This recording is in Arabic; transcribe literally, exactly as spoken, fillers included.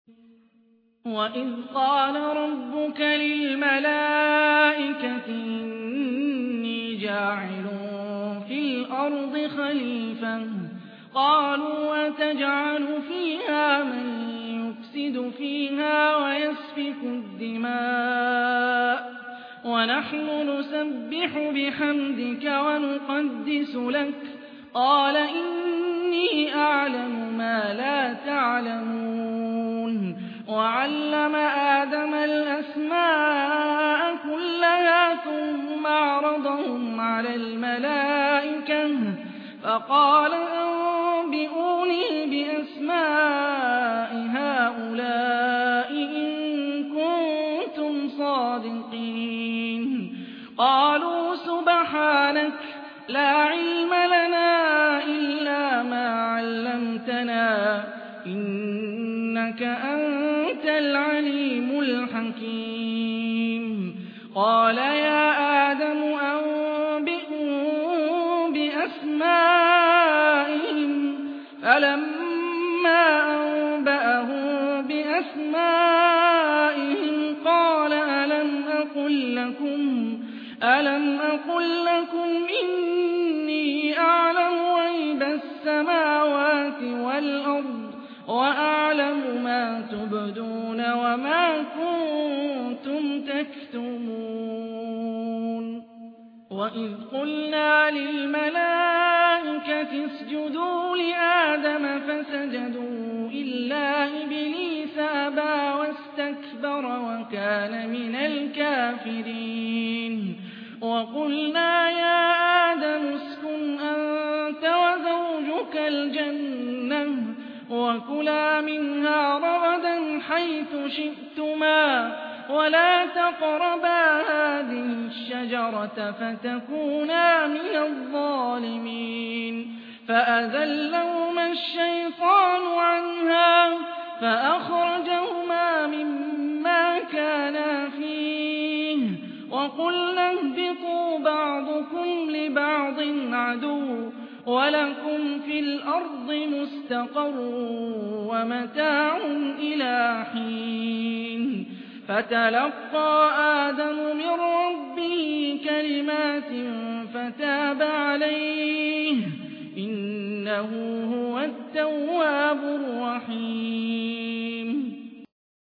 وَإِذْ قَالَ رَبُّكَ لِلْمَلَائِكَةِ إِنِّي جَاعِلٌ فِي الْأَرْضِ خَلِيفَةً ۖ قَالُوا أَتَجْعَلُ فِيهَا مَن يُفْسِدُ فِيهَا وَيَسْفِكُ الدِّمَاءَ وَنَحْنُ نُسَبِّحُ بِحَمْدِكَ وَنُقَدِّسُ لَكَ ۖ قَالَ إِنِّي أَعْلَمُ مَا لَا تَعْلَمُونَ. وَعَلَّمَ آدَمَ الْأَسْمَاءَ كُلَّهَا ثُمَّ عَرَضَهُمْ عَلَى الْمَلَائِكَةِ فَقَالَ أَنبِئُونِي بِأَسْمَاءِ هَٰؤُلَاءِ إِن كُنتُمْ صَادِقِينَ. قَالُوا سُبْحَانَكَ لَا عِلْمَ لَنَا إِلَّا مَا عَلَّمْتَنَا ۖ إِنَّكَ أَنتَ الْعَلِيمُ الْحَكِيمُ. قَالَ يَا آدَمُ أَنبِئْهُم بِأَسْمَائِهِمْ ۖ فَلَمَّا أَنبَأَهُم بِأَسْمَائِهِمْ قَالَ أَلَمْ أَقُل لَّكُمْ إِنِّي أَعْلَمُ غَيْبَ السَّمَاوَاتِ وَالْأَرْضِ وَأَعْلَمُ مَا تُبْدُونَ وَمَا كُنتُمْ تَكْتُمُونَ. وَإِذْ قُلْنَا لِلْمَلَائِكَةِ اسْجُدُوا لِآدَمَ فَسَجَدُوا إِلَّا إِبْلِيسَ أَبَىٰ وَاسْتَكْبَرَ وَكَانَ مِنَ الْكَافِرِينَ. وَقُلْنَا يَا آدَمُ اسْكُنْ أَنتَ وَزَوْجُكَ الْجَنَّةَ وَكُلَا مِنْهَا رَغَدًا حَيْثُ شِئْتُمَا وَلَا تَقْرَبَا هَٰذِهِ الشَّجَرَةَ فَتَكُونَا مِنَ الظَّالِمِينَ. فَأَزَلَّهُمَا الشَّيْطَانُ عَنْهَا فَأَخْرَجَهُمَا مِمَّا كَانَا فِيهِ وَقُلْنَا اهْبِطُوا بَعْضُكُمْ لِبَعْضٍ عَدُوٌّ وَلَكُمْ فِي الْأَرْضِ مُسْتَقَرٌّ وَمَتَاعٌ إِلَىٰ حِينٍ. فَتَلَقَّىٰ آدَمُ مِن رَّبِّهِ كَلِمَاتٍ فَتَابَ عَلَيْهِ ۚ إِنَّهُ هُوَ التَّوَّابُ الرَّحِيمُ.